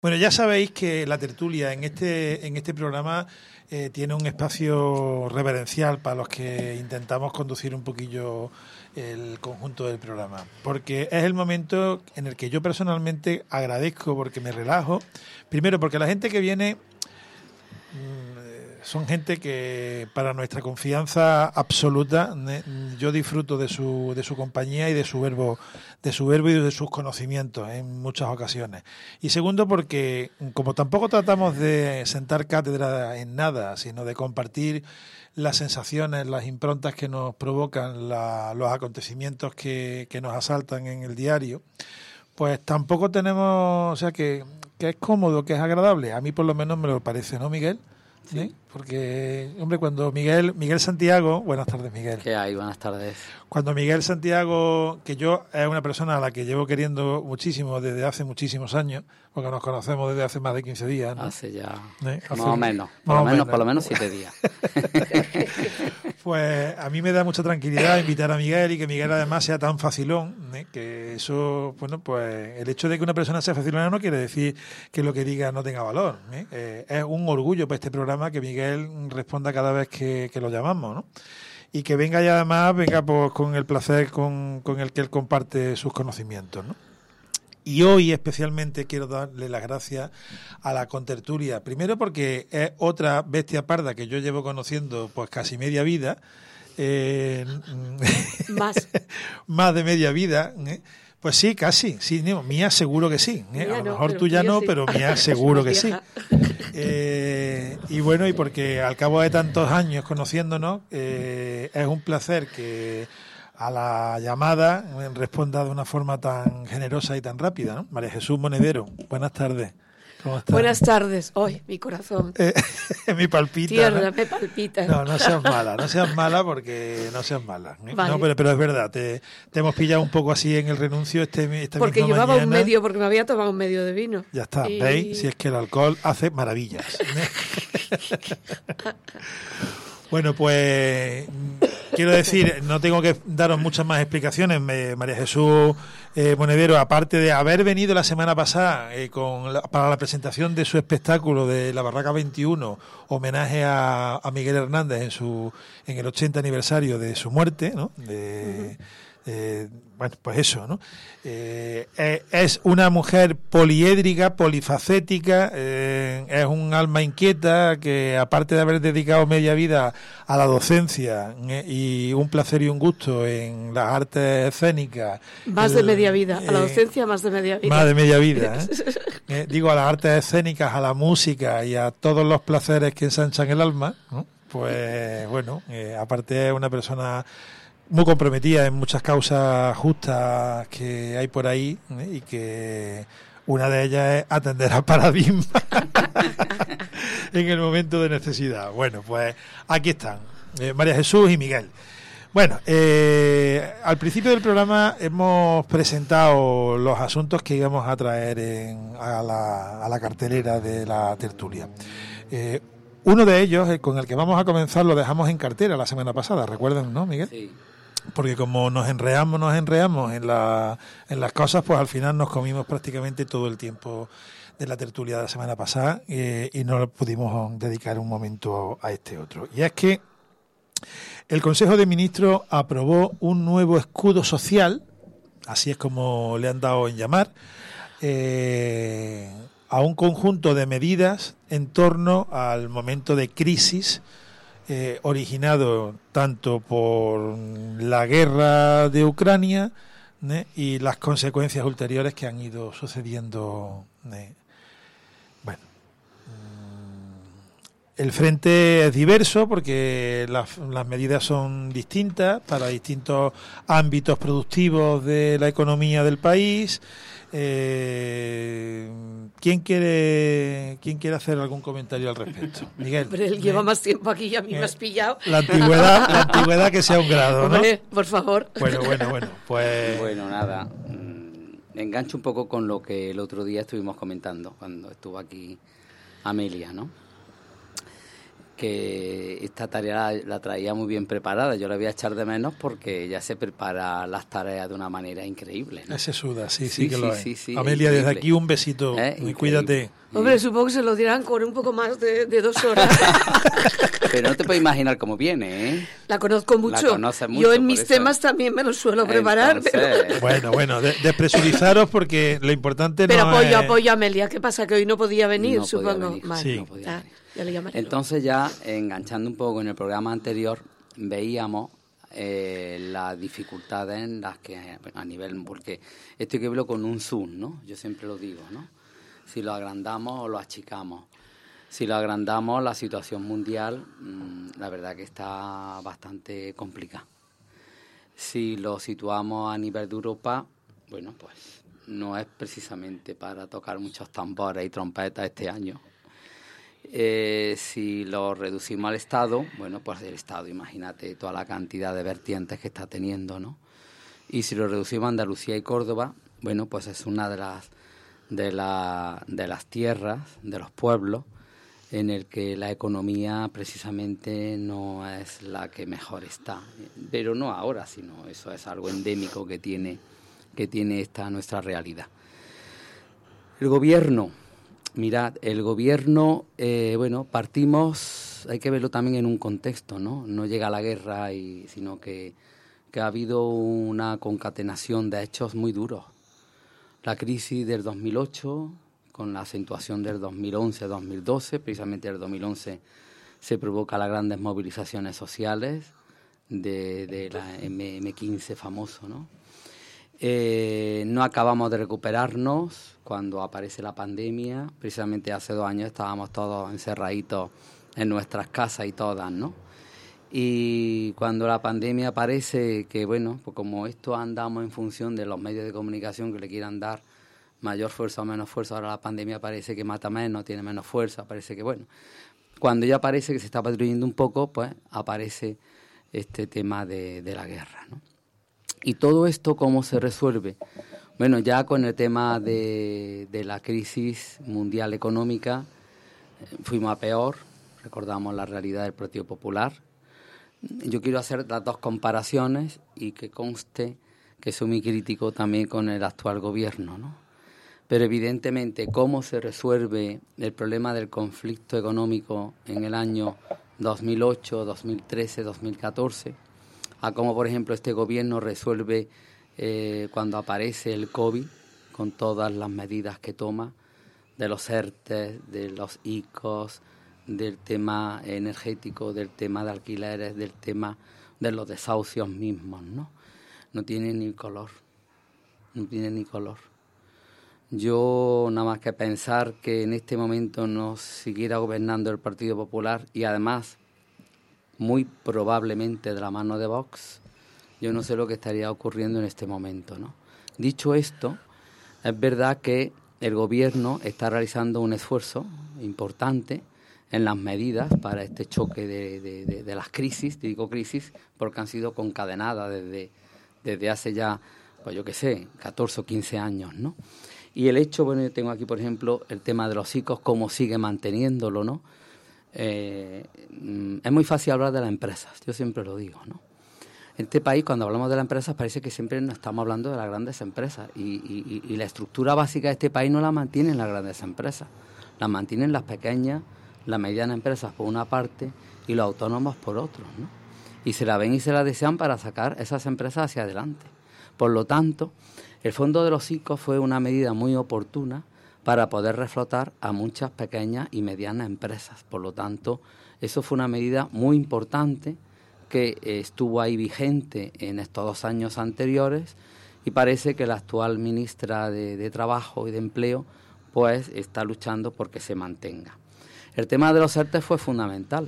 Bueno, ya sabéis que la tertulia en este programa tiene un espacio reverencial para los que intentamos conducir un poquillo el conjunto del programa, porque es el momento en el que yo personalmente agradezco, porque me relajo, primero porque la gente que viene son gente que para nuestra confianza absoluta yo disfruto de su compañía y de su verbo y de sus conocimientos en muchas ocasiones. Y segundo porque como tampoco tratamos de sentar cátedra en nada, sino de compartir las sensaciones, las improntas que nos provocan los acontecimientos que nos asaltan en el diario, pues tampoco tenemos, o sea que es cómodo, que es agradable. A mí por lo menos me lo parece, ¿no, Miguel? Sí. Porque, hombre, cuando Miguel Santiago, buenas tardes, Miguel. ¿Qué hay? Buenas tardes. Cuando Miguel Santiago, que yo es una persona a la que llevo queriendo muchísimo desde hace muchísimos años, porque nos conocemos desde hace más de 15 días, ¿no? Hace ya, hace, más o menos, por lo menos 7 días. Pues a mí me da mucha tranquilidad invitar a Miguel y que Miguel además sea tan facilón, que eso, bueno, pues el hecho de que una persona sea facilona no quiere decir que lo que diga no tenga valor. Es un orgullo para este programa que Miguel responda cada vez que lo llamamos, ¿no? Y que venga y además venga pues con el placer con el que él comparte sus conocimientos, ¿no? Y hoy especialmente quiero darle las gracias a la contertulia, primero porque es otra bestia parda que yo llevo conociendo pues casi media vida, más de media vida, Pues sí, casi, sí, mía seguro que sí, a lo mejor tú ya no, sí. Pero mía seguro que sí. Y bueno, y porque al cabo de tantos años conociéndonos, es un placer que a la llamada responda de una forma tan generosa y tan rápida, ¿no? María Jesús Monedero, buenas tardes. ¿Cómo estás? Buenas tardes. Hoy mi corazón. Mi palpita. Tierra, ¿no? me palpita. No seas mala porque no seas mala. Vale. No, pero es verdad, te hemos pillado un poco así en el renuncio esta porque misma llevaba mañana. porque me había tomado un medio de vino. Ya está, ¿veis? Si es que el alcohol hace maravillas. Bueno, pues quiero decir, no tengo que daros muchas más explicaciones. María Jesús Monedero, aparte de haber venido la semana pasada para la presentación de su espectáculo de la Barraca 21, homenaje a Miguel Hernández en el 80 aniversario de su muerte, ¿no? Bueno, pues eso, ¿no? Es una mujer poliédrica, polifacética, es un alma inquieta que, aparte de haber dedicado media vida a la docencia y un placer y un gusto en las artes escénicas. Más de media vida, a la docencia más de media vida. Más de media vida, digo, a las artes escénicas, a la música y a todos los placeres que ensanchan el alma, ¿no? Pues bueno, aparte es una persona muy comprometida en muchas causas justas que hay por ahí, y que una de ellas es atender a paradigmas en el momento de necesidad. Bueno, pues aquí están María Jesús y Miguel. Bueno, al principio del programa hemos presentado los asuntos que íbamos a traer a la cartelera de la tertulia. Uno de ellos, con el que vamos a comenzar, lo dejamos en cartera la semana pasada, ¿recuerdan, no, Miguel? Sí. Porque como nos enreamos en las cosas, pues al final nos comimos prácticamente todo el tiempo de la tertulia de la semana pasada, y no pudimos dedicar un momento a este otro. Y es que el Consejo de Ministros aprobó un nuevo escudo social, así es como le han dado en llamar, a un conjunto de medidas en torno al momento de crisis originado tanto por la guerra de Ucrania y las consecuencias ulteriores que han ido sucediendo. Bueno, el frente es diverso porque las medidas son distintas para distintos ámbitos productivos de la economía del país. ¿Quién quiere hacer algún comentario al respecto? Miguel. Hombre, él lleva más tiempo aquí y a mí me has pillado. La antigüedad que sea un grado, ¿no? Hombre, por favor. Bueno, pues... Bueno, nada, engancho un poco con lo que el otro día estuvimos comentando cuando estuvo aquí Amelia, ¿no? que esta tarea la traía muy bien preparada. Yo la voy a echar de menos porque ella se prepara las tareas de una manera increíble, ¿no? Ese suda, sí que lo es. Sí, Amelia, increíble. desde aquí un besito y cuídate. Hombre, supongo que se lo dirán con un poco más de 2 horas. Pero no te puedes imaginar cómo viene, ¿eh? La conozco mucho. La conoces mucho. Yo en mis temas también me los suelo preparar. Entonces... Bueno, despresurizaros porque lo importante pero no es... apoyo a Amelia. ¿Qué pasa? Que hoy no podía venir, No supongo. podía venir, Vale. sí. No podía venir. Ya le llamaré. Entonces ya, enganchando un poco en el programa anterior, veíamos las dificultades en las que a nivel... Porque esto hay que verlo con un zoom, ¿no? Yo siempre lo digo, ¿no? Si lo agrandamos o lo achicamos. Si lo agrandamos, la situación mundial, la verdad que está bastante complicada. Si lo situamos a nivel de Europa, bueno, pues no es precisamente para tocar muchos tambores y trompetas este año. Si lo reducimos al Estado, bueno, pues el Estado, imagínate toda la cantidad de vertientes que está teniendo, ¿no? Y si lo reducimos a Andalucía y Córdoba, bueno, pues es una de las tierras, de los pueblos, en el que la economía precisamente no es la que mejor está. Pero no ahora, sino eso es algo endémico que tiene esta nuestra realidad. El gobierno, mirad, bueno, partimos, hay que verlo también en un contexto, ¿no? No llega la guerra, sino que ha habido una concatenación de hechos muy duros. La crisis del 2008, con la acentuación del 2011-2012, precisamente el 2011 se provoca las grandes movilizaciones sociales de la M15 famoso, ¿no? No acabamos de recuperarnos cuando aparece la pandemia. Precisamente hace 2 años estábamos todos encerraditos en nuestras casas y todas, ¿no? Y cuando la pandemia aparece, que bueno, pues como esto andamos en función de los medios de comunicación que le quieran dar mayor fuerza o menos fuerza, ahora la pandemia parece que mata menos, tiene menos fuerza, parece que bueno. Cuando ya parece que se está patrulando un poco, pues aparece este tema de la guerra, ¿no? Y todo esto, ¿cómo se resuelve? Bueno, ya con el tema de la crisis mundial económica, fuimos a peor, recordamos la realidad del Partido Popular. Yo quiero hacer las 2 comparaciones y que conste que soy muy crítico también con el actual gobierno, ¿no? Pero evidentemente, ¿cómo se resuelve el problema del conflicto económico en el año 2008, 2013, 2014? A cómo, por ejemplo, este gobierno resuelve cuando aparece el COVID, con todas las medidas que toma, de los ERTE, de los ICOs, del tema energético, del tema de alquileres, del tema de los desahucios mismos, ¿no? No tiene ni color, no tiene ni color. Yo nada más que pensar que en este momento nos siguiera gobernando el Partido Popular y además muy probablemente de la mano de Vox, yo no sé lo que estaría ocurriendo en este momento, ¿no? Dicho esto, es verdad que el gobierno está realizando un esfuerzo importante en las medidas para este choque de las crisis, digo crisis, porque han sido concadenadas desde hace ya, pues yo qué sé, 14 o 15 años, ¿no? Y el hecho, bueno, yo tengo aquí, por ejemplo, el tema de los ICOs, cómo sigue manteniéndolo, ¿no? Es muy fácil hablar de las empresas, yo siempre lo digo, ¿no? En este país, cuando hablamos de las empresas, parece que siempre nos estamos hablando de las grandes empresas y la estructura básica de este país no la mantienen las grandes empresas, la mantienen las pequeñas, las medianas empresas por una parte y los autónomos por otro, ¿no? Y se la ven y se la desean para sacar esas empresas hacia adelante. Por lo tanto, el fondo de los ICOs fue una medida muy oportuna para poder reflotar a muchas pequeñas y medianas empresas. Por lo tanto, eso fue una medida muy importante que estuvo ahí vigente en estos 2 años anteriores y parece que la actual ministra de Trabajo y de Empleo pues está luchando porque se mantenga. El tema de los ERTE fue fundamental.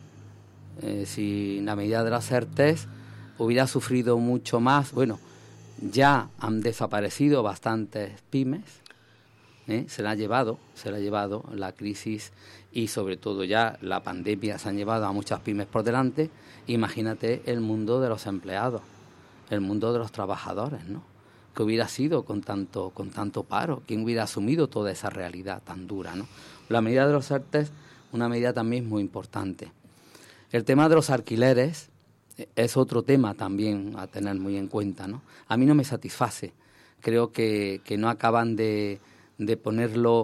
Si la medida de los ERTE hubiera sufrido mucho más, bueno, ya han desaparecido bastantes pymes, se la ha llevado la crisis y sobre todo ya la pandemia se han llevado a muchas pymes por delante. Imagínate el mundo de los empleados, el mundo de los trabajadores, ¿no? ¿Qué hubiera sido con tanto paro? ¿Quién hubiera asumido toda esa realidad tan dura, ¿no? La medida de los ERTE, una medida también muy importante. El tema de los alquileres es otro tema también a tener muy en cuenta, ¿no? A mí no me satisface. Creo que no acaban de ponerlo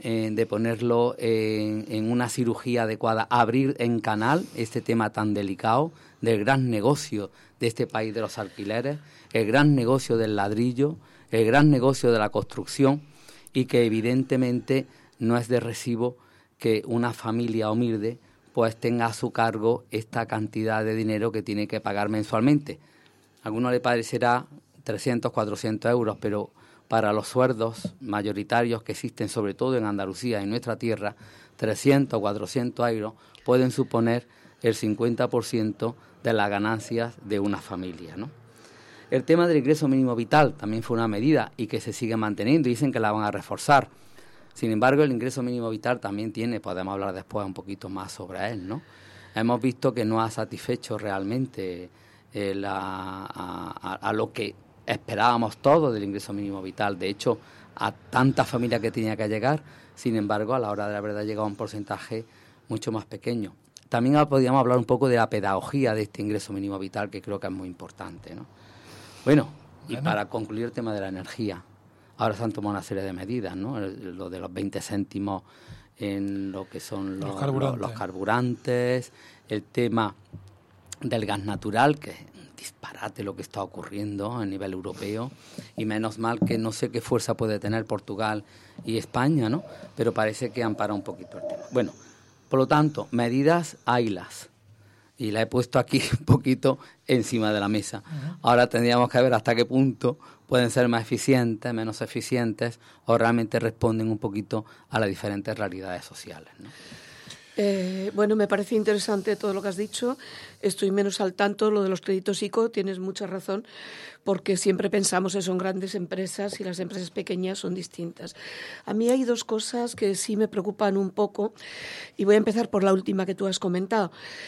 en una cirugía adecuada, abrir en canal este tema tan delicado del gran negocio de este país de los alquileres, el gran negocio del ladrillo, el gran negocio de la construcción, y que evidentemente no es de recibo que una familia humilde pues tenga a su cargo esta cantidad de dinero que tiene que pagar mensualmente. A alguno le parecerá 300, 400 euros, pero para los sueldos mayoritarios que existen, sobre todo en Andalucía, en nuestra tierra, 300 o 400 euros pueden suponer el 50% de las ganancias de una familia, ¿no? El tema del ingreso mínimo vital también fue una medida y que se sigue manteniendo, dicen que la van a reforzar. Sin embargo, el ingreso mínimo vital también tiene, podemos hablar después un poquito más sobre él, ¿no? Hemos visto que no ha satisfecho realmente a lo que esperábamos todos del ingreso mínimo vital. De hecho, a tanta familia que tenía que llegar, sin embargo, a la hora de la verdad ha llegado a un porcentaje mucho más pequeño. También podríamos hablar un poco de la pedagogía de este ingreso mínimo vital, que creo que es muy importante, ¿no? Bueno, y para concluir el tema de la energía, ahora se han tomado una serie de medidas, ¿no? Lo de los 20 céntimos en lo que son los carburantes, el tema del gas natural, que es un disparate lo que está ocurriendo a nivel europeo, y menos mal que no sé qué fuerza puede tener Portugal y España, ¿no? Pero parece que han parado un poquito el tema. Bueno, por lo tanto, medidas haylas, y la he puesto aquí un poquito encima de la mesa. Ahora tendríamos que ver hasta qué punto pueden ser más eficientes, menos eficientes, o realmente responden un poquito a las diferentes realidades sociales, ¿no? Bueno, me parece interesante todo lo que has dicho. Estoy menos al tanto lo de los créditos ICO, tienes mucha razón, porque siempre pensamos que son grandes empresas y las empresas pequeñas son distintas. A mí hay dos cosas que sí me preocupan un poco, y voy a empezar por la última que tú has comentado,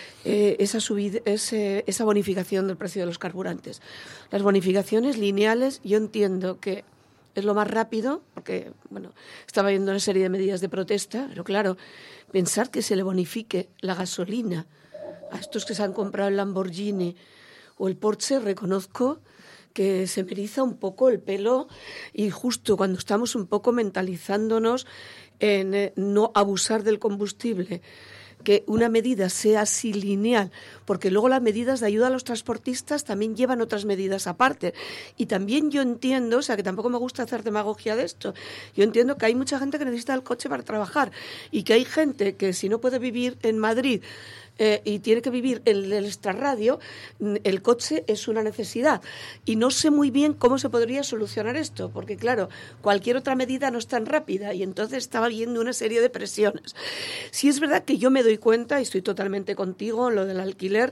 esa bonificación del precio de los carburantes. Las bonificaciones lineales, yo entiendo que es lo más rápido, porque bueno, estaba viendo una serie de medidas de protesta, pero claro, pensar que se le bonifique la gasolina a estos que se han comprado el Lamborghini o el Porsche, reconozco que se me eriza un poco el pelo, y justo cuando estamos un poco mentalizándonos en no abusar del combustible, que una medida sea así lineal, porque luego las medidas de ayuda a los transportistas también llevan otras medidas aparte. Y también yo entiendo, o sea, que tampoco me gusta hacer demagogia de esto, yo entiendo que hay mucha gente que necesita el coche para trabajar, y que hay gente que si no puede vivir en Madrid y tiene que vivir en el extrarradio, el coche es una necesidad. Y no sé muy bien cómo se podría solucionar esto, porque claro, cualquier otra medida no es tan rápida, y entonces estaba viendo una serie de presiones. Sí es verdad que yo me doy cuenta, y estoy totalmente contigo en lo del alquiler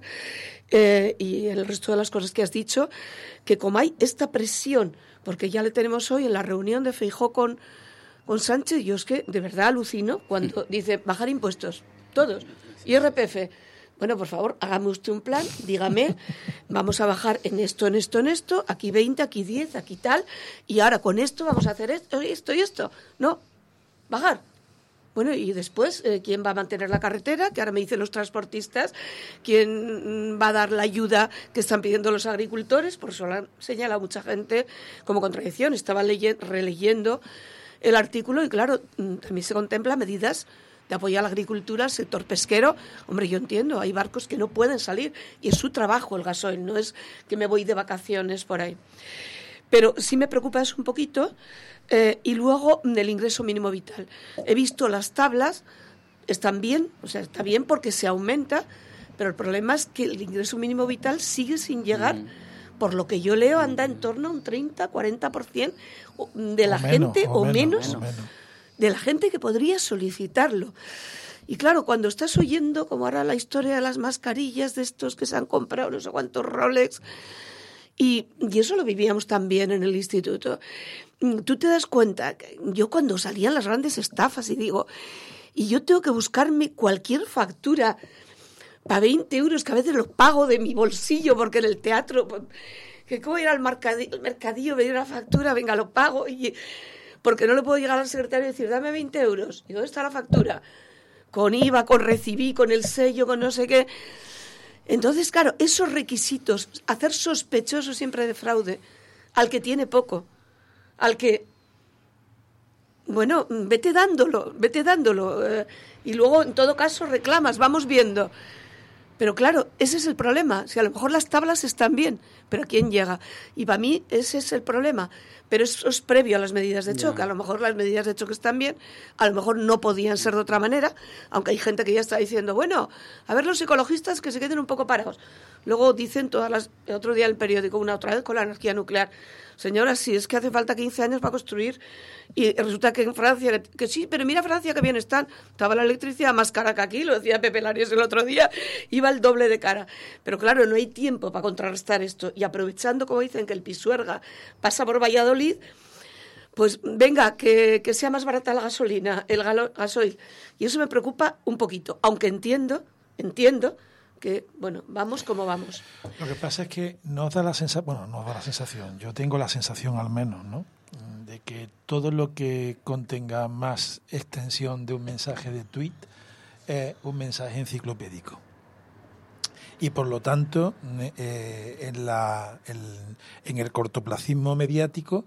y el resto de las cosas que has dicho, que como hay esta presión, porque ya le tenemos hoy en la reunión de Feijóo con Sánchez, yo es que de verdad alucino cuando dice bajar impuestos, todos, IRPF. Bueno, por favor, hágame usted un plan, dígame, vamos a bajar en esto, aquí 20, aquí 10, aquí tal, y ahora con esto vamos a hacer esto y esto. No, bajar. Bueno, y después, ¿quién va a mantener la carretera? Que ahora me dicen los transportistas. ¿Quién va a dar la ayuda que están pidiendo los agricultores? Por eso lo han señalado mucha gente como contradicción. Estaba releyendo el artículo y, claro, también se contempla medidas de apoyo a la agricultura, al sector pesquero. Hombre, yo entiendo, hay barcos que no pueden salir y es su trabajo el gasoil, no es que me voy de vacaciones por ahí. Pero sí me preocupa eso un poquito. Y luego del ingreso mínimo vital. He visto las tablas, están bien, o sea, está bien porque se aumenta, pero el problema es que el ingreso mínimo vital sigue sin llegar. Por lo que yo leo, anda en torno a un 30-40% de la gente o menos de la gente que podría solicitarlo. Y claro, cuando estás oyendo, como ahora la historia de las mascarillas de estos que se han comprado no sé cuántos Rolex, y eso lo vivíamos también en el instituto, tú te das cuenta, que yo cuando salían las grandes estafas y digo, y yo tengo que buscarme cualquier factura para 20 euros, que a veces los pago de mi bolsillo, porque en el teatro, pues, que cómo ir al mercadillo, pedir una factura, venga, lo pago, y porque no le puedo llegar al secretario y decir, dame 20 euros, ¿y dónde está la factura? Con IVA, con recibí, con el sello, con no sé qué. Entonces, claro, esos requisitos, hacer sospechoso siempre de fraude al que tiene poco, al que, bueno, vete dándolo, y luego en todo caso reclamas, vamos viendo. Pero claro, ese es el problema. Si a lo mejor las tablas están bien, pero ¿quién llega? Y para mí ese es el problema. Pero eso es previo a las medidas de choque. A lo mejor las medidas de choque están bien, a lo mejor no podían ser de otra manera, aunque hay gente que ya está diciendo, bueno, a ver los ecologistas que se queden un poco parados. Luego dicen el otro día en el periódico, una otra vez con la energía nuclear. Señora, si es que hace falta 15 años para construir, y resulta que en Francia, que sí, pero mira Francia que bien están, estaba la electricidad más cara que aquí, lo decía Pepe Larios el otro día, iba el doble de cara. Pero claro, no hay tiempo para contrarrestar esto, y aprovechando, como dicen, que el Pisuerga pasa por Valladolid, pues venga, que sea más barata la gasolina, el gasoil. Y eso me preocupa un poquito, aunque entiendo que, bueno, vamos como vamos. Lo que pasa es que nos da la sensación, yo tengo la sensación al menos, ¿no?, de que todo lo que contenga más extensión de un mensaje de tweet es un mensaje enciclopédico. Y por lo tanto, en el cortoplacismo mediático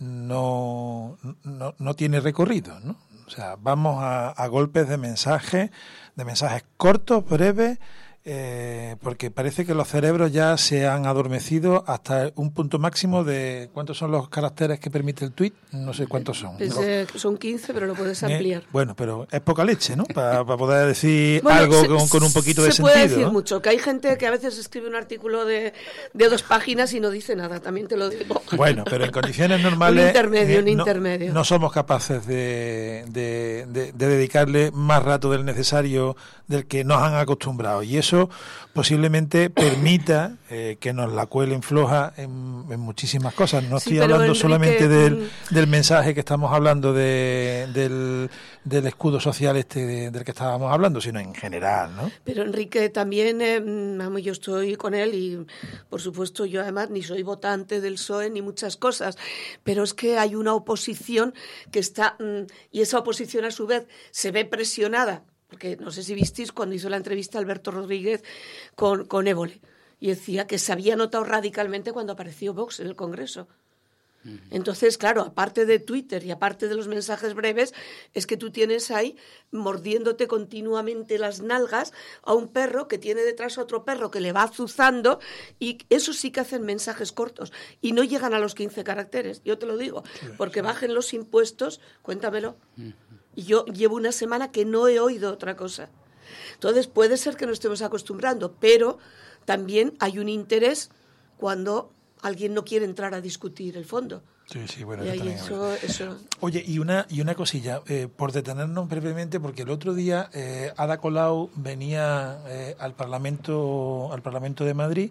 no tiene recorrido, ¿no? O sea, vamos a golpes de mensajes cortos, breves, porque parece que los cerebros ya se han adormecido hasta un punto máximo de... ¿Cuántos son los caracteres que permite el tuit? No sé cuántos son. Son 15, pero lo puedes ampliar. Bueno, pero es poca leche, ¿no? Para poder decir algo con un poquito de sentido. Se puede decir, ¿no?, mucho, que hay gente que a veces escribe un artículo de 2 páginas y no dice nada, también te lo digo. Bueno, pero en condiciones normales... un intermedio. No somos capaces de dedicarle más rato del necesario del que nos han acostumbrado, y eso posiblemente permita que nos la cuelen floja en muchísimas cosas. No estoy hablando, Enrique, solamente del mensaje que estamos hablando del escudo social del que estábamos hablando, sino en general, ¿no? Pero Enrique, también yo estoy con él y por supuesto yo además ni soy votante del PSOE ni muchas cosas, pero es que hay una oposición que está, y esa oposición a su vez se ve presionada, porque no sé si visteis cuando hizo la entrevista Alberto Rodríguez con Évole, y decía que se había notado radicalmente cuando apareció Vox en el Congreso. Entonces, claro, aparte de Twitter y aparte de los mensajes breves, es que tú tienes ahí mordiéndote continuamente las nalgas a un perro que tiene detrás a otro perro que le va azuzando, y eso sí que hacen mensajes cortos y no llegan a los 15 caracteres, yo te lo digo, porque bajen los impuestos, cuéntamelo. Y yo llevo una semana que no he oído otra cosa. Entonces puede ser que nos estemos acostumbrando, pero también hay un interés cuando alguien no quiere entrar a discutir el fondo. Sí, bueno, y ahí eso... Oye, y una cosilla, por detenernos brevemente, porque el otro día Ada Colau venía al Parlamento de Madrid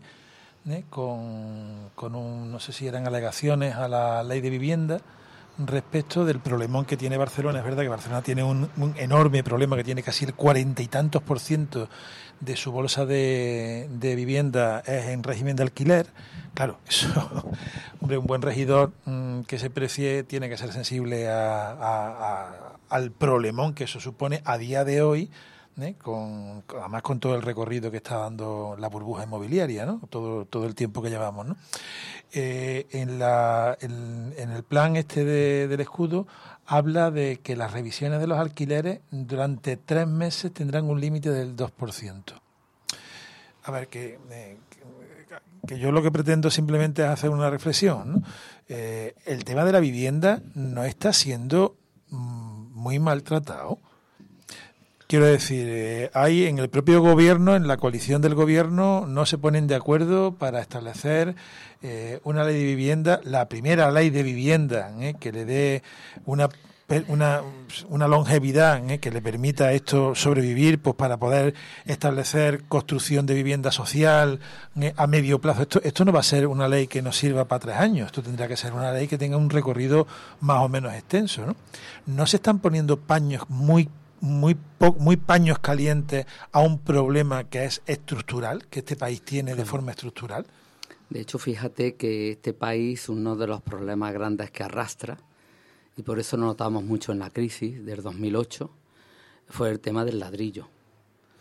con no sé si eran alegaciones a la ley de vivienda respecto del problemón que tiene Barcelona. Es verdad que Barcelona tiene un enorme problema, que tiene casi el 40 y tantos % de su bolsa de vivienda es en régimen de alquiler. Claro, eso, hombre, un buen regidor que se precie tiene que ser sensible al problemón que eso supone a día de hoy, además con todo el recorrido que está dando la burbuja inmobiliaria, ¿no? Todo el tiempo que llevamos, ¿no? En el plan del escudo habla de que las revisiones de los alquileres durante 3 meses tendrán un límite del 2%. A ver, que yo lo que pretendo simplemente es hacer una reflexión, ¿no? El tema de la vivienda no está siendo muy maltratado. Quiero decir, hay en el propio gobierno, en la coalición del gobierno, no se ponen de acuerdo para establecer una ley de vivienda, la primera ley de vivienda, que le dé una longevidad, que le permita a esto sobrevivir, pues para poder establecer construcción de vivienda social a medio plazo. Esto no va a ser una ley que nos sirva para 3 años, esto tendrá que ser una ley que tenga un recorrido más o menos extenso, ¿no? No se están poniendo paños muy paños calientes a un problema que es estructural, que este país tiene de forma estructural. De hecho, fíjate que este país, uno de los problemas grandes que arrastra, y por eso lo notamos mucho en la crisis del 2008, fue el tema del ladrillo.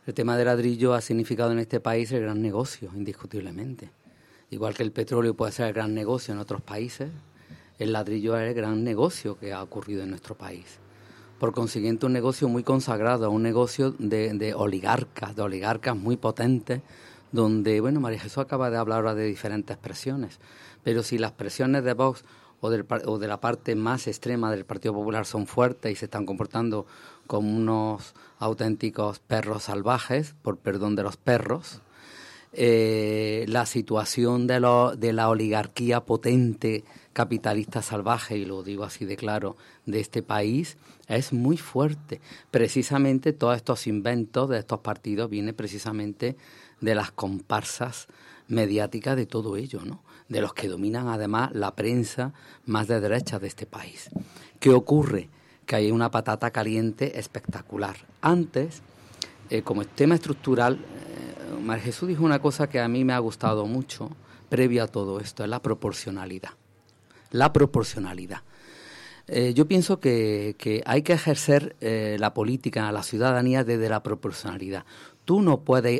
El tema del ladrillo ha significado en este país el gran negocio, indiscutiblemente. Igual que el petróleo puede ser el gran negocio en otros países, el ladrillo es el gran negocio que ha ocurrido en nuestro país. Por consiguiente, un negocio muy consagrado, un negocio de oligarcas muy potentes, donde, bueno, María Jesús acaba de hablar ahora de diferentes presiones, pero si las presiones de Vox o de la parte más extrema del Partido Popular son fuertes y se están comportando como unos auténticos perros salvajes, por perdón de los perros, la situación de la oligarquía potente, capitalista salvaje, y lo digo así de claro, de este país, es muy fuerte. Precisamente todos estos inventos de estos partidos vienen precisamente de las comparsas mediáticas de todo ello, ¿no? De los que dominan además la prensa más de derecha de este país. ¿Qué ocurre? Que hay una patata caliente espectacular. Antes, como tema estructural, María Jesús dijo una cosa que a mí me ha gustado mucho, previo a todo esto, es la proporcionalidad. La proporcionalidad. Yo pienso que hay que ejercer la política, la ciudadanía desde la proporcionalidad. Tú no puedes,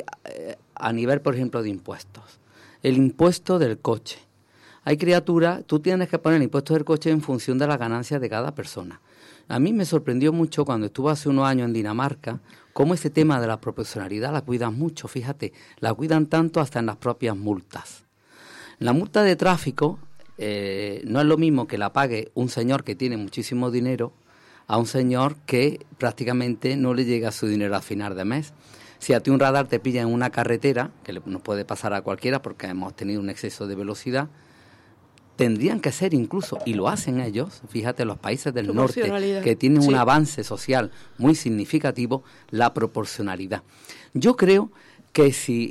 a nivel, por ejemplo, de impuestos, el impuesto del coche. Hay criaturas, tú tienes que poner el impuesto del coche en función de las ganancias de cada persona. A mí me sorprendió mucho cuando estuve hace unos años en Dinamarca, cómo ese tema de la proporcionalidad la cuidan mucho, fíjate, la cuidan tanto hasta en las propias multas. La multa de tráfico no es lo mismo que la pague un señor que tiene muchísimo dinero a un señor que prácticamente no le llega su dinero a final de mes. Si a ti un radar te pilla en una carretera, que nos puede pasar a cualquiera porque hemos tenido un exceso de velocidad, tendrían que ser incluso, y lo hacen ellos, fíjate, los países del norte, que tienen un avance social muy significativo, la proporcionalidad. Yo creo que si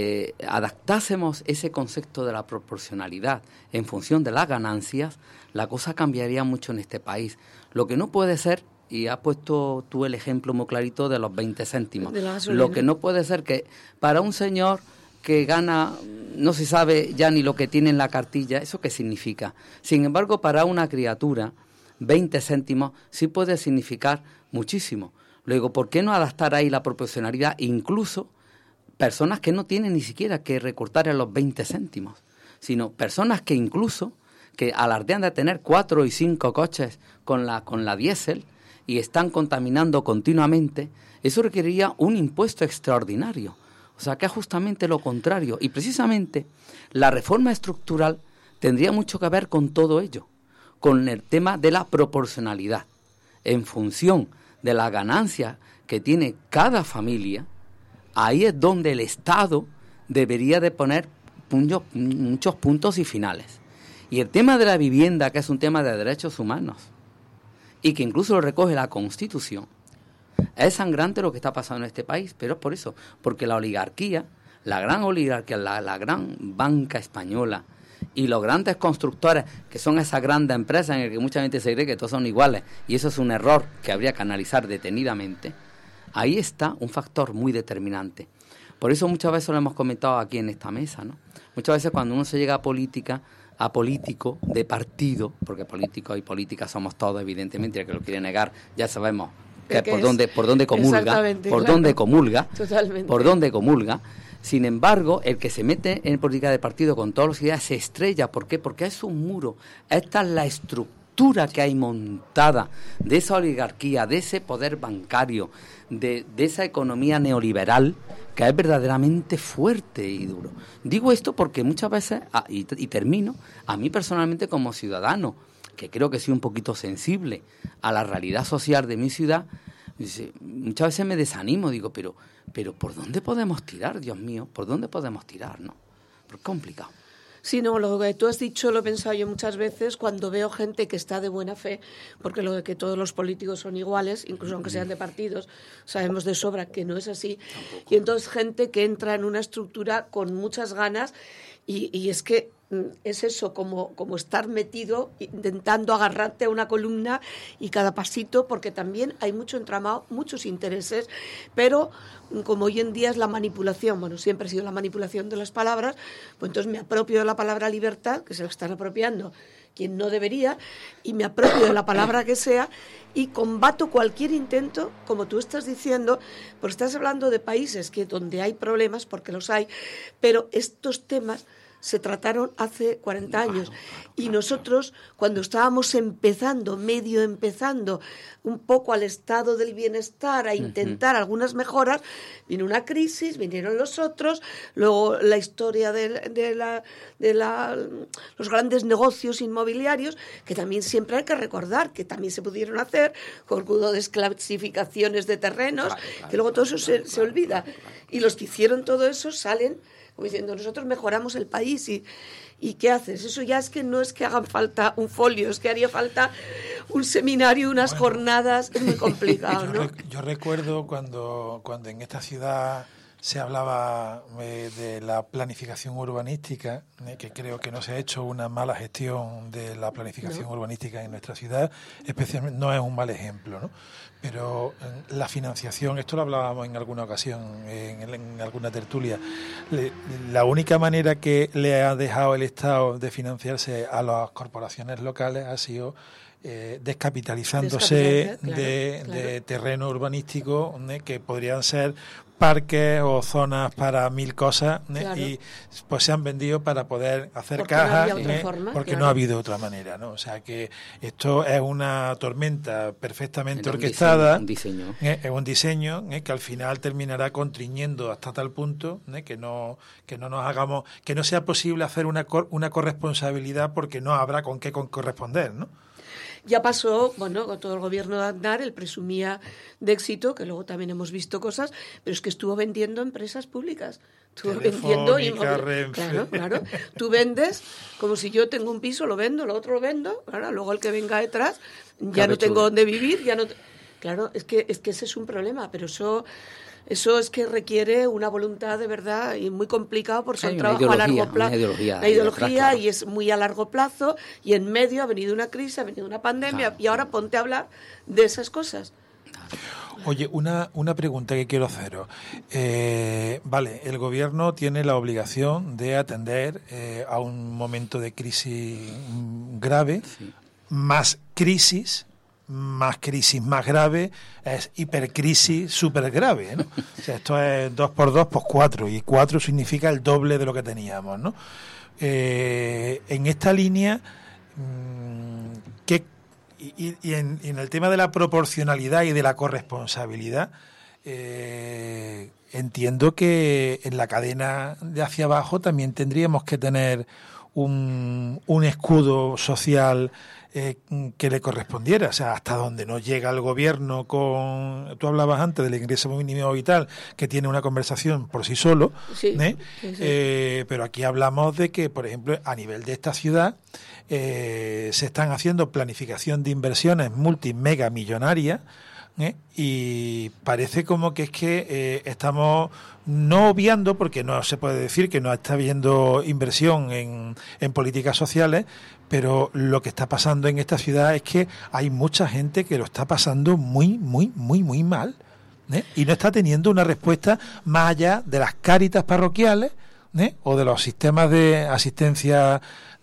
adaptásemos ese concepto de la proporcionalidad en función de las ganancias, la cosa cambiaría mucho en este país. Lo que no puede ser, y has puesto tú el ejemplo muy clarito de los 20 céntimos, lo que no puede ser que para un señor que gana, no se sabe ya ni lo que tiene en la cartilla, ¿eso qué significa? Sin embargo, para una criatura, 20 céntimos sí puede significar muchísimo. Luego, ¿por qué no adaptar ahí la proporcionalidad? Incluso personas que no tienen ni siquiera que recortar en los 20 céntimos, sino personas que incluso, que alardean de tener 4 y 5 coches con la diésel y están contaminando continuamente, eso requeriría un impuesto extraordinario. O sea, que es justamente lo contrario. Y precisamente la reforma estructural tendría mucho que ver con todo ello, con el tema de la proporcionalidad. En función de la ganancia que tiene cada familia, ahí es donde el Estado debería de poner muchos puntos y finales. Y el tema de la vivienda, que es un tema de derechos humanos, y que incluso lo recoge la Constitución, es sangrante lo que está pasando en este país, pero es por eso, porque la oligarquía, la gran oligarquía, la gran banca española y los grandes constructores, que son esas grandes empresas en las que mucha gente se cree que todos son iguales, y eso es un error que habría que analizar detenidamente, ahí está un factor muy determinante. Por eso muchas veces lo hemos comentado aquí en esta mesa, ¿no? Muchas veces cuando uno se llega a político de partido, porque políticos y políticas somos todos, evidentemente, el que lo quiere negar, ya sabemos que por dónde comulga. Sin embargo, el que se mete en política de partido con todas las ideas se estrella. ¿Por qué? Porque es un muro. Esta es la estructura que hay montada de esa oligarquía, de ese poder bancario, de esa economía neoliberal, que es verdaderamente fuerte y duro. Digo esto porque muchas veces, y termino, a mí personalmente como ciudadano, que creo que soy un poquito sensible a la realidad social de mi ciudad, muchas veces me desanimo, digo, pero ¿por dónde podemos tirar, Dios mío? ¿Por dónde podemos tirar, no? Porque es complicado. Sí, no, lo que tú has dicho lo he pensado yo muchas veces cuando veo gente que está de buena fe, porque lo de que todos los políticos son iguales, incluso aunque sean de partidos, sabemos de sobra que no es así. Tampoco. Y entonces gente que entra en una estructura con muchas ganas y es que es eso, como estar metido intentando agarrarte a una columna y cada pasito, porque también hay mucho entramado, muchos intereses, pero como hoy en día es la manipulación, bueno, siempre ha sido la manipulación de las palabras, pues entonces me apropio de la palabra libertad, que se la están apropiando quien no debería, y me apropio de la palabra que sea y combato cualquier intento, como tú estás diciendo, porque estás hablando de países donde hay problemas, porque los hay, pero estos temas se trataron hace 40 años. Y nosotros, cuando estábamos medio empezando, un poco al estado del bienestar, a intentar algunas mejoras, vino una crisis, vinieron los otros, luego la historia de los grandes negocios inmobiliarios, que también siempre hay que recordar, que también se pudieron hacer, con desclasificaciones de terrenos, que luego todo eso se olvida. Y los que hicieron todo eso salen como diciendo, nosotros mejoramos el país y ¿qué haces? Eso ya es que no es que hagan falta un folio, es que haría falta un seminario, unas jornadas, es muy complicado, ¿no? Yo recuerdo cuando en esta ciudad se hablaba de la planificación urbanística, que creo que no se ha hecho una mala gestión de la planificación urbanística en nuestra ciudad, especialmente no es un mal ejemplo, ¿no? Pero la financiación, esto lo hablábamos en alguna ocasión, en alguna tertulia, la única manera que le ha dejado el Estado de financiarse a las corporaciones locales ha sido descapitalizándose de terreno urbanístico que podrían ser parques o zonas para 1000 cosas, y pues se han vendido para poder hacer cajas, porque no ha habido otra manera, ¿no? O sea que esto es una tormenta perfectamente orquestada, es un diseño que al final terminará constriñendo hasta tal punto que no nos hagamos, que no sea posible hacer una corresponsabilidad, porque no habrá con qué corresponder, ¿no? Ya pasó, bueno, con todo el gobierno de Aznar, él presumía de éxito, que luego también hemos visto cosas, pero es que estuvo vendiendo empresas públicas. Estuvo vendiendo inmobiliarias. Claro. Tú vendes, como si yo tengo un piso, lo vendo, lo otro lo vendo, claro, luego el que venga detrás, ya no tengo dónde vivir, ya no... Claro, es que ese es un problema, pero eso es que requiere una voluntad de verdad y muy complicado, porque es un trabajo a largo plazo. La ideología y es muy a largo plazo, y en medio ha venido una crisis, ha venido una pandemia, y ahora ponte a hablar de esas cosas. Oye, una pregunta que quiero haceros. Vale, el gobierno tiene la obligación de atender a un momento de crisis grave, más crisis más grave, es hipercrisis súper grave, ¿no? O sea, esto es 2 por 2, pues 4, y 4 significa el doble de lo que teníamos, ¿no? En esta línea, en el tema de la proporcionalidad y de la corresponsabilidad, entiendo que en la cadena de hacia abajo también tendríamos que tener un escudo social que le correspondiera, o sea, hasta donde no llega el gobierno con... Tú hablabas antes del ingreso mínimo vital, que tiene una conversación por sí solo, sí. Pero aquí hablamos de que, por ejemplo, a nivel de esta ciudad se están haciendo planificación de inversiones multimega millonarias, y parece como que es que estamos no obviando, porque no se puede decir que no está habiendo inversión en políticas sociales, pero lo que está pasando en esta ciudad es que hay mucha gente que lo está pasando muy, muy, muy, muy mal, y no está teniendo una respuesta más allá de las cáritas parroquiales, o de los sistemas de asistencia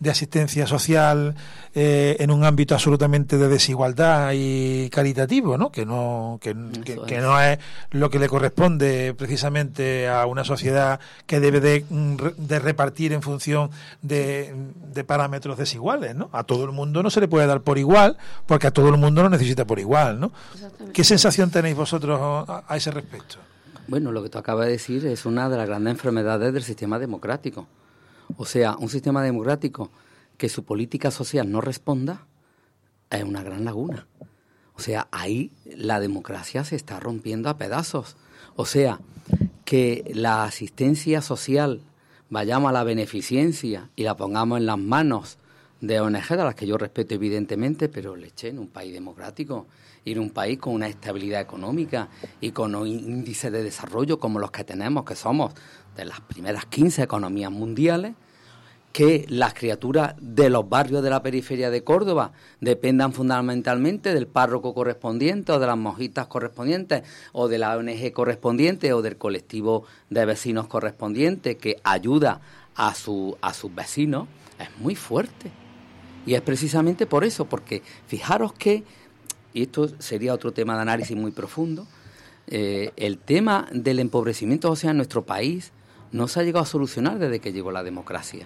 social en un ámbito absolutamente de desigualdad y caritativo, ¿no? Que no es lo que le corresponde precisamente a una sociedad que debe de repartir en función de parámetros desiguales, ¿no? A todo el mundo no se le puede dar por igual, porque a todo el mundo lo necesita por igual, ¿no? ¿Qué sensación tenéis vosotros a ese respecto? Bueno, lo que tú acabas de decir es una de las grandes enfermedades del sistema democrático. O sea, un sistema democrático que su política social no responda es una gran laguna. O sea, ahí la democracia se está rompiendo a pedazos. O sea, que la asistencia social vayamos a la beneficencia y la pongamos en las manos de ONG, de las que yo respeto evidentemente, pero leche, en un país democrático, y en un país con una estabilidad económica y con un índice de desarrollo como los que tenemos, que somos de las primeras 15 economías mundiales, que las criaturas de los barrios de la periferia de Córdoba dependan fundamentalmente del párroco correspondiente o de las monjitas correspondientes o de la ONG correspondiente o del colectivo de vecinos correspondiente que ayuda a sus vecinos, es muy fuerte. Y es precisamente por eso, porque fijaros que, y esto sería otro tema de análisis muy profundo, el tema del empobrecimiento social en nuestro país no se ha llegado a solucionar desde que llegó la democracia.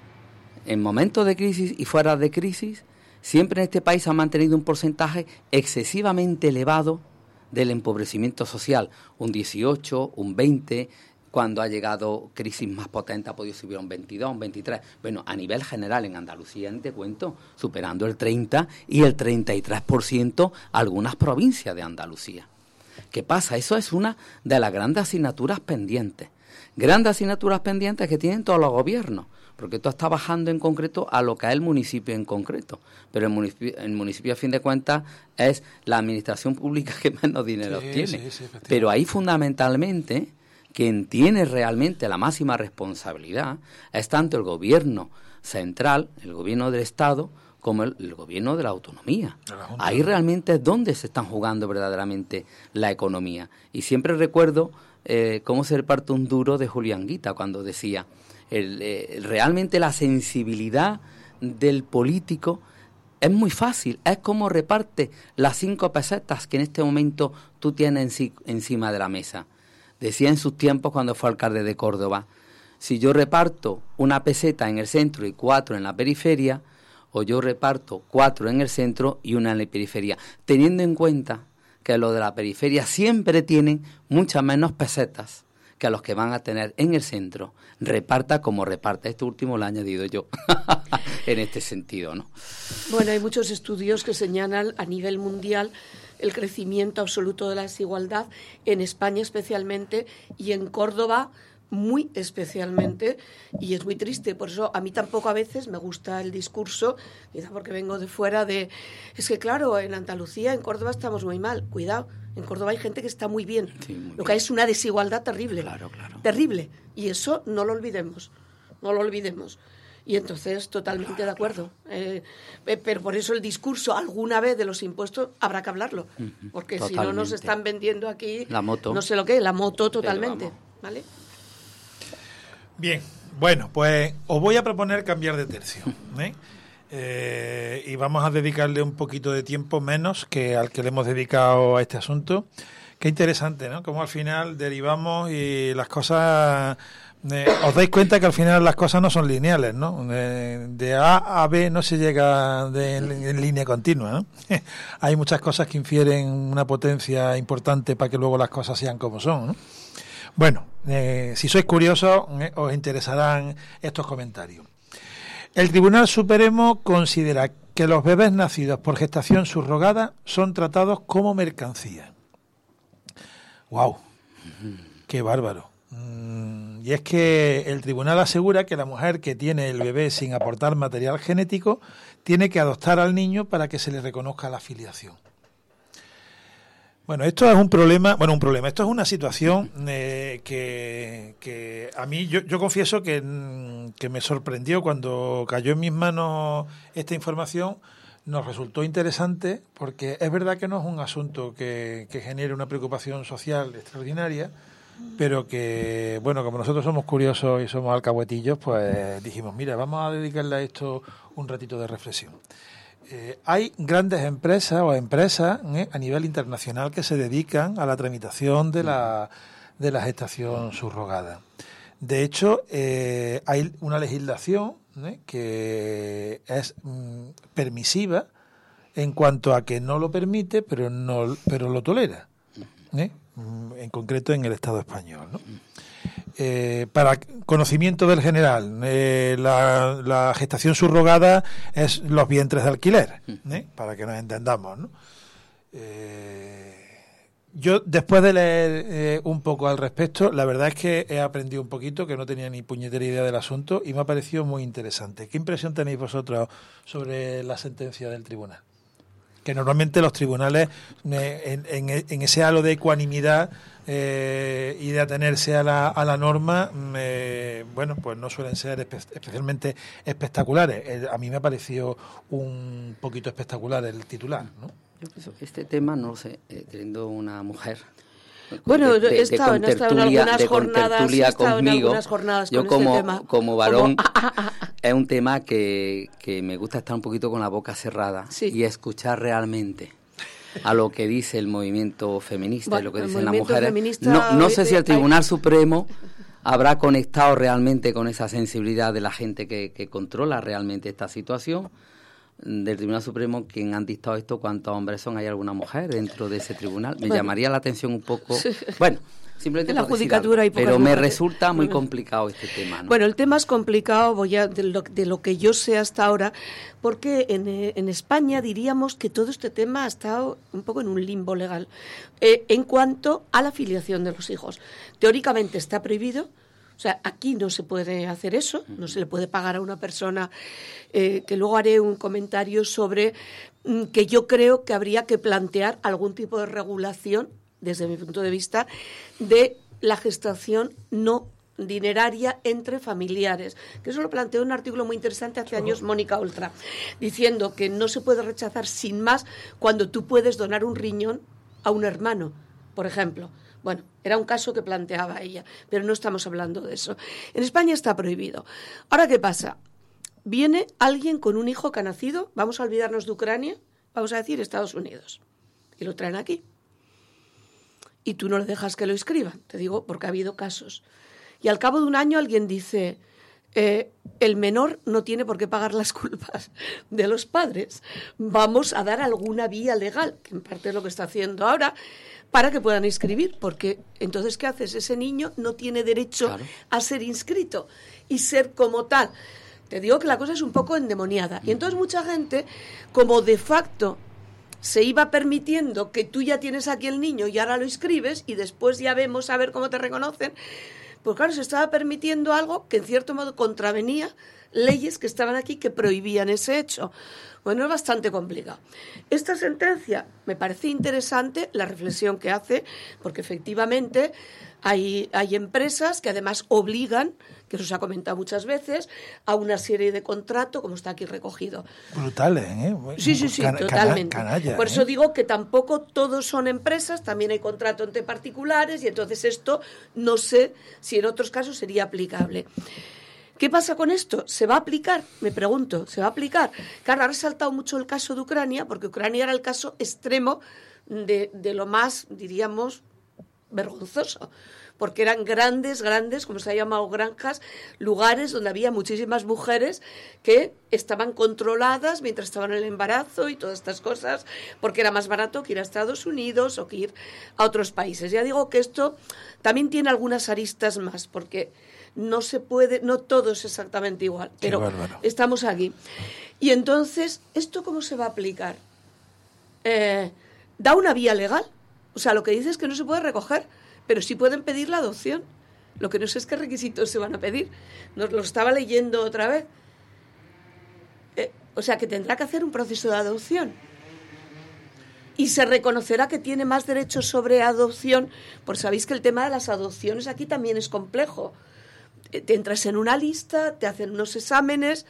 En momentos de crisis y fuera de crisis, siempre en este país se ha mantenido un porcentaje excesivamente elevado del empobrecimiento social, un 18, un 20, cuando ha llegado crisis más potente ha podido subir a un 22, un 23. Bueno, a nivel general en Andalucía, te cuento, superando el 30 y el 33% algunas provincias de Andalucía. ¿Qué pasa? Eso es una de las grandes asignaturas pendientes. Grandes asignaturas pendientes que tienen todos los gobiernos, porque esto está bajando en concreto a lo que es el municipio en concreto. Pero el municipio, a fin de cuentas, es la administración pública que menos dinero tiene. Sí, pero ahí fundamentalmente quien tiene realmente la máxima responsabilidad es tanto el gobierno central, el gobierno del Estado, como el gobierno de la autonomía. Ahí realmente es donde se están jugando verdaderamente la economía. Y siempre recuerdo cómo se reparte un duro de Julián Guita, cuando decía, realmente la sensibilidad del político es muy fácil, es como reparte las 5 pesetas que en este momento tú tienes encima de la mesa. Decía en sus tiempos cuando fue alcalde de Córdoba, si yo reparto una peseta en el centro y 4 en la periferia, o yo reparto 4 en el centro y 1 en la periferia, teniendo en cuenta que los de la periferia siempre tienen muchas menos pesetas que a los que van a tener en el centro. Reparta como reparte. Esto último lo he añadido yo en este sentido, ¿no? Bueno, hay muchos estudios que señalan a nivel mundial el crecimiento absoluto de la desigualdad, en España especialmente y en Córdoba muy especialmente, y es muy triste. Por eso a mí tampoco a veces me gusta el discurso, quizá porque vengo de fuera, es que claro, en Andalucía, en Córdoba estamos muy mal. Cuidado, en Córdoba hay gente que está muy bien. Sí, muy lo que hay es una desigualdad terrible. Claro. Terrible. Y eso no lo olvidemos. Y entonces, totalmente de acuerdo. Pero por eso el discurso alguna vez de los impuestos habrá que hablarlo. Porque si no nos están vendiendo aquí la moto. No sé lo que, la moto totalmente. ¿Vale? Bien, bueno, pues os voy a proponer cambiar de tercio, y vamos a dedicarle un poquito de tiempo menos que al que le hemos dedicado a este asunto. Qué interesante, ¿no? Como al final derivamos y las cosas... os dais cuenta que al final las cosas no son lineales, ¿no? De A a B no se llega en línea continua, ¿no? Hay muchas cosas que infieren una potencia importante para que luego las cosas sean como son, ¿no? Bueno, si sois curiosos, os interesarán estos comentarios. El Tribunal Supremo considera que los bebés nacidos por gestación subrogada son tratados como mercancía. ¡Guau! ¡Qué bárbaro! Y es que el tribunal asegura que la mujer que tiene el bebé sin aportar material genético tiene que adoptar al niño para que se le reconozca la filiación. Bueno, esto es un problema, esto es una situación que a mí, yo confieso que me sorprendió cuando cayó en mis manos esta información. Nos resultó interesante porque es verdad que no es un asunto que genere una preocupación social extraordinaria, pero que, bueno, como nosotros somos curiosos y somos alcahuetillos, pues dijimos, mira, vamos a dedicarle a esto un ratito de reflexión. Hay grandes empresas a nivel internacional que se dedican a la tramitación de la gestación subrogada. De hecho, hay una legislación que es permisiva en cuanto a que no lo permite, pero lo tolera, en concreto en el Estado español, ¿no? Para conocimiento del general, la gestación subrogada es los vientres de alquiler, para que nos entendamos, ¿no? Yo, después de leer un poco al respecto, la verdad es que he aprendido un poquito, que no tenía ni puñetera idea del asunto, y me ha parecido muy interesante. ¿Qué impresión tenéis vosotros sobre la sentencia del tribunal? Que normalmente los tribunales, en ese halo de ecuanimidad y de atenerse a la norma, pues no suelen ser especialmente espectaculares. A mí me ha parecido un poquito espectacular el titular, ¿no? Yo pienso que este tema, no lo sé, teniendo una mujer... Bueno, he estado en algunas jornadas, conmigo, con yo como este tema. varón es un tema que me gusta estar un poquito con la boca cerrada y escuchar realmente a lo que dice el movimiento feminista y lo que dicen las mujeres. No sé si el Tribunal Supremo habrá conectado realmente con esa sensibilidad de la gente que controla realmente esta situación. Del Tribunal Supremo, quien han dictado esto, ¿cuántos hombres son? ¿Hay alguna mujer dentro de ese tribunal? Me llamaría la atención un poco. Bueno, simplemente la judicatura hay pocas pero me mujeres. Resulta muy complicado este tema, ¿no? Bueno, el tema es complicado, de lo que yo sé hasta ahora, porque en España diríamos que todo este tema ha estado un poco en un limbo legal en cuanto a la filiación de los hijos. Teóricamente está prohibido. O sea, aquí no se puede hacer eso, no se le puede pagar a una persona, que luego haré un comentario sobre que yo creo que habría que plantear algún tipo de regulación, desde mi punto de vista, de la gestación no dineraria entre familiares, que eso lo planteó en un artículo muy interesante hace años Mónica Oltra, diciendo que no se puede rechazar sin más cuando tú puedes donar un riñón a un hermano, por ejemplo. Bueno, era un caso que planteaba ella, pero no estamos hablando de eso. En España está prohibido. Ahora, ¿qué pasa? Viene alguien con un hijo que ha nacido, vamos a olvidarnos de Ucrania, vamos a decir Estados Unidos, y lo traen aquí. Y tú no le dejas que lo inscriban, te digo, porque ha habido casos. Y al cabo de un año alguien dice, el menor no tiene por qué pagar las culpas de los padres. Vamos a dar alguna vía legal, que en parte es lo que está haciendo ahora, para que puedan inscribir, porque entonces, ¿qué haces? Ese niño no tiene derecho a ser inscrito y ser como tal. Te digo que la cosa es un poco endemoniada. Y entonces mucha gente, como de facto se iba permitiendo que tú ya tienes aquí el niño y ahora lo inscribes y después ya vemos a ver cómo te reconocen, pues claro, se estaba permitiendo algo que en cierto modo contravenía leyes que estaban aquí que prohibían ese hecho. Bueno, es bastante complicado. Esta sentencia me parece interesante, la reflexión que hace, porque efectivamente hay empresas que además obligan, que eso se ha comentado muchas veces, a una serie de contratos, como está aquí recogido. Brutales, ¿eh? Sí, totalmente. Canalla, por eso digo que tampoco todos son empresas, también hay contratos entre particulares, y entonces esto no sé si en otros casos sería aplicable. ¿Qué pasa con esto? ¿Se va a aplicar? Me pregunto, ¿se va a aplicar? Claro, ha resaltado mucho el caso de Ucrania, porque Ucrania era el caso extremo de lo más, diríamos, vergonzoso, porque eran grandes, como se ha llamado, granjas, lugares donde había muchísimas mujeres que estaban controladas mientras estaban en el embarazo y todas estas cosas, porque era más barato que ir a Estados Unidos o que ir a otros países. Ya digo que esto también tiene algunas aristas más, porque no se puede, no todo es exactamente igual, pero estamos aquí. Y entonces, ¿esto cómo se va a aplicar? Da una vía legal. O sea, lo que dice es que no se puede recoger, pero sí pueden pedir la adopción. Lo que no sé es qué requisitos se van a pedir. Nos lo estaba leyendo otra vez. O sea, que tendrá que hacer un proceso de adopción. Y se reconocerá que tiene más derechos sobre adopción, porque sabéis que el tema de las adopciones aquí también es complejo. Te entras en una lista, te hacen unos exámenes.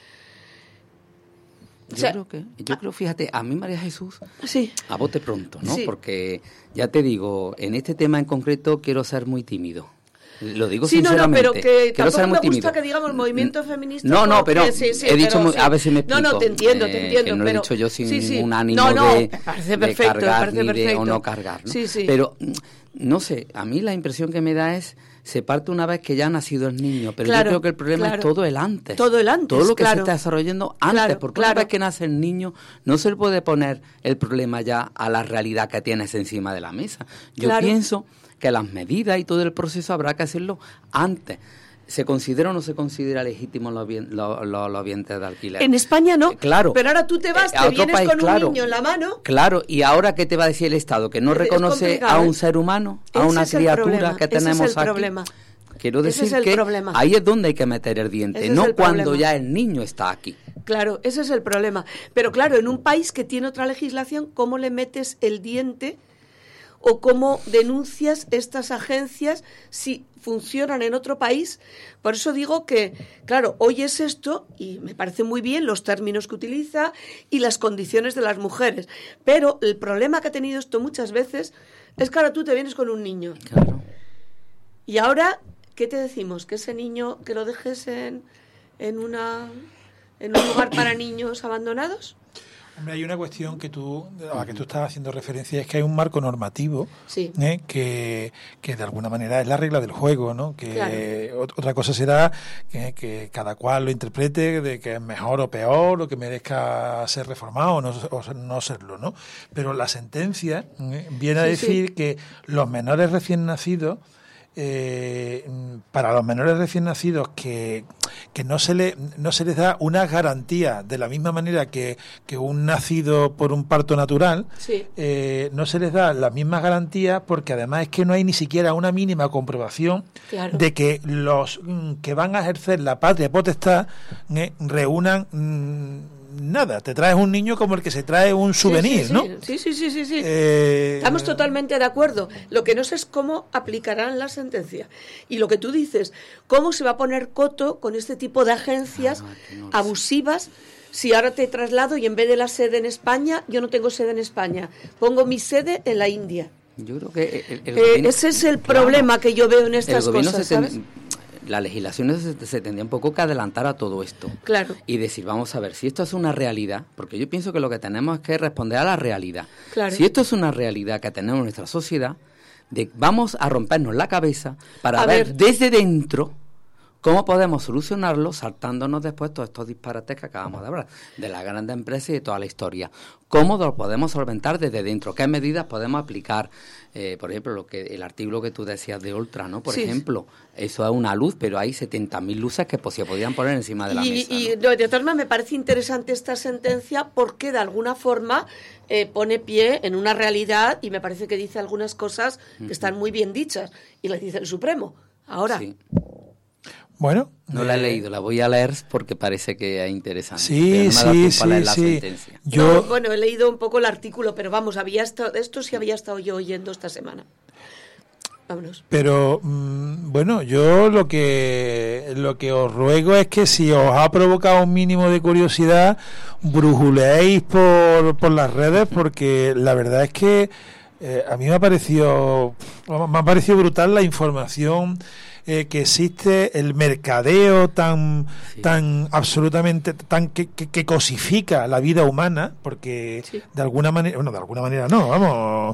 Yo creo, fíjate, a mí María Jesús, a bote pronto, ¿no? Sí. Porque ya te digo, en este tema en concreto quiero ser muy tímido. Lo digo sinceramente. No, pero que tampoco me gusta que digamos movimiento feminista. No, pero he dicho, a ver si me explico. No, te entiendo. Que no lo he dicho yo sin ningún ánimo de cargar ni de o no cargar, ¿no? Sí. Pero, no sé, a mí la impresión que me da es, se parte una vez que ya ha nacido el niño, pero yo creo que el problema es todo el antes. Todo el antes, todo lo que se está desarrollando antes, porque una vez que nace el niño, no se le puede poner el problema ya a la realidad que tienes encima de la mesa. Yo pienso que las medidas y todo el proceso habrá que hacerlo antes. ¿Se considera o no se considera legítimo los vientres de alquiler? En España no, claro. Pero ahora tú te vas, te vienes país, con un niño en la mano. Claro, y ahora ¿qué te va a decir el Estado? ¿Que no reconoce a un ser humano, a una criatura que tenemos aquí? Problema. Quiero decir que ahí es donde hay que meter el diente, no cuando ya el niño está aquí. Claro, ese es el problema. Pero claro, en un país que tiene otra legislación, ¿cómo le metes el diente o cómo denuncias estas agencias si funcionan en otro país? Por eso digo que, claro, oyes esto y me parece muy bien los términos que utiliza y las condiciones de las mujeres, pero el problema que ha tenido esto muchas veces es que ahora tú te vienes con un niño. Claro. Y ahora, ¿qué te decimos? Que ese niño, que lo dejes en en un lugar para niños abandonados? Hombre, hay una cuestión a la que tú estás haciendo referencia, es que hay un marco normativo, sí, que de alguna manera es la regla del juego, ¿no? Que claro. Otra cosa será que cada cual lo interprete de que es mejor o peor, o que merezca ser reformado o no serlo, ¿no? Pero la sentencia viene a decir que los menores recién nacidos, para los menores recién nacidos que no se les da una garantía de la misma manera que un nacido por un parto natural, no se les da las mismas garantías, porque además es que no hay ni siquiera una mínima comprobación de que los que van a ejercer la patria potestad reúnan nada. Te traes un niño como el que se trae un souvenir, ¿no? Sí. Estamos totalmente de acuerdo. Lo que no sé es cómo aplicarán la sentencia. Y lo que tú dices, cómo se va a poner coto con este tipo de agencias abusivas. Si ahora te traslado y en vez de la sede en España, yo no tengo sede en España, pongo mi sede en la India. Yo creo que ese es el problema que yo veo en estas cosas, ¿sabes? La legislación se tendría un poco que adelantar a todo esto. Claro. Y decir, vamos a ver, si esto es una realidad, porque yo pienso que lo que tenemos es que responder a la realidad. Claro. Si esto es una realidad que tenemos en nuestra sociedad, vamos a rompernos la cabeza para ver desde dentro cómo podemos solucionarlo, saltándonos después todos estos disparates que acabamos de hablar, de las grandes empresas y de toda la historia. ¿Cómo lo podemos solventar desde dentro? ¿Qué medidas podemos aplicar? Por ejemplo, el artículo que tú decías de Oltra, ¿no? Por ejemplo, eso es una luz, pero hay 70.000 luces que se podían poner encima de la mesa. Y de todas maneras me parece interesante esta sentencia porque de alguna forma pone pie en una realidad y me parece que dice algunas cosas que están muy bien dichas y las dice el Supremo. Ahora... Sí. Bueno, no la he leído, la voy a leer porque parece que es interesante. Sí. Bueno, he leído un poco el artículo, pero vamos, esto sí había estado yo oyendo esta semana. Vámonos. Pero bueno, yo lo que os ruego es que si os ha provocado un mínimo de curiosidad, brujuleéis por las redes, porque la verdad es que a mí me ha parecido brutal la información que existe, el mercadeo tan absolutamente que cosifica la vida humana, porque de alguna manera no, vamos,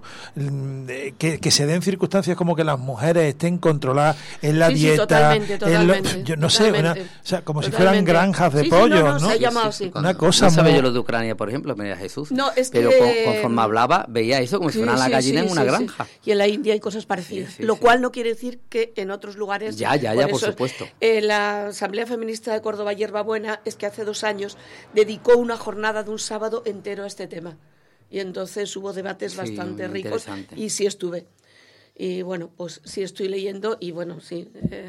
que se den circunstancias como que las mujeres estén controladas en la dieta, totalmente, yo no sé, como si fueran granjas de pollos, ¿no? Se ha llamado así. Una cosa no sabía yo lo de Ucrania, por ejemplo, mira Jesús, pero conforme hablaba veía eso como si fueran la gallina en una granja. Y en la India hay cosas parecidas, lo cual no quiere decir que en otros lugares por supuesto. La Asamblea Feminista de Córdoba, Hierbabuena, es que hace 2 años dedicó una jornada de un sábado entero a este tema. Y entonces hubo debates bastante ricos y sí estuve. Y bueno, pues sí estoy leyendo y bueno, sí,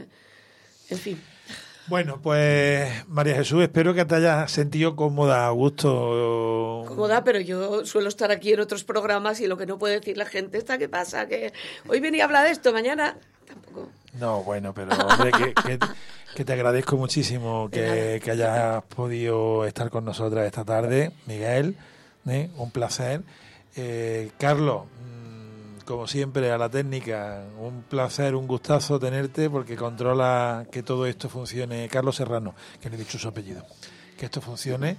en fin. Bueno, pues María Jesús, espero que te hayas sentido cómoda, a gusto. Cómoda, pero yo suelo estar aquí en otros programas y lo que no puede decir la gente está, ¿qué pasa? Que hoy venía a hablar de esto, mañana tampoco. No, bueno, pero hombre, que te agradezco muchísimo que hayas podido estar con nosotras esta tarde, Miguel, un placer. Carlos, como siempre, a la técnica, un placer, un gustazo tenerte porque controla que todo esto funcione. Carlos Serrano, que no he dicho su apellido, que esto funcione.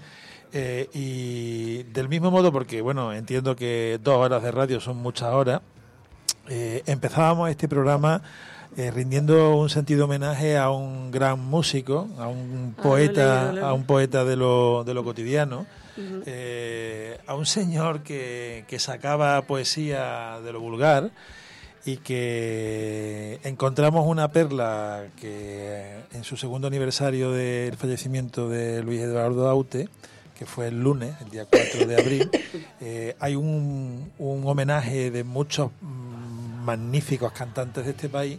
Y del mismo modo, porque bueno, entiendo que 2 horas de radio son muchas horas, empezábamos este programa rindiendo un sentido homenaje a un gran músico, a un poeta, a un poeta de lo cotidiano, a un señor que sacaba poesía de lo vulgar y que encontramos una perla que en su 2º aniversario del fallecimiento de Luis Eduardo Aute, que fue el lunes, el día 4 de abril, hay un homenaje de muchos magníficos cantantes de este país,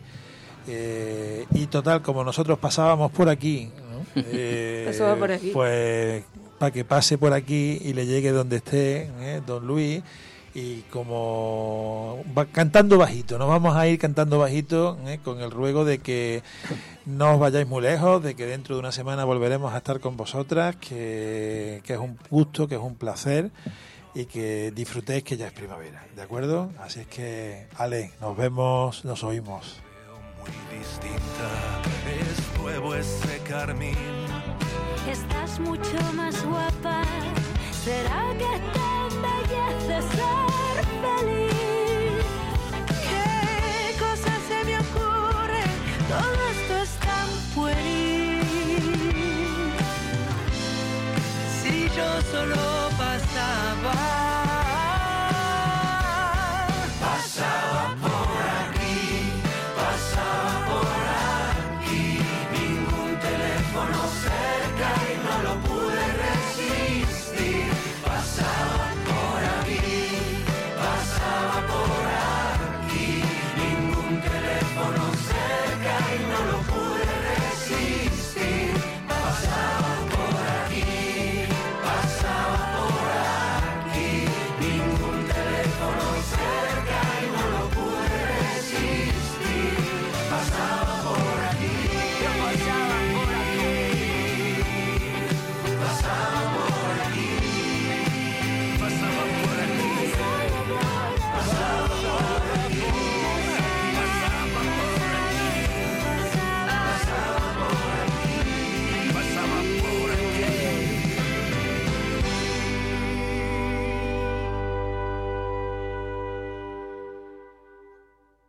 y total, como nosotros pasábamos por aquí, ¿no? Pasaba por aquí, pues para que pase por aquí y le llegue donde esté, don Luis, y como va cantando bajito, nos vamos a ir cantando bajito, con el ruego de que no os vayáis muy lejos, de que dentro de una semana volveremos a estar con vosotras, que es un gusto, que es un placer, y que disfrutéis que ya es primavera, ¿de acuerdo? Así es que, Ale, nos vemos, nos oímos. Muy distinta, es nuevo ese carmín Estás mucho más guapa. ¿Será que te embellece ser feliz?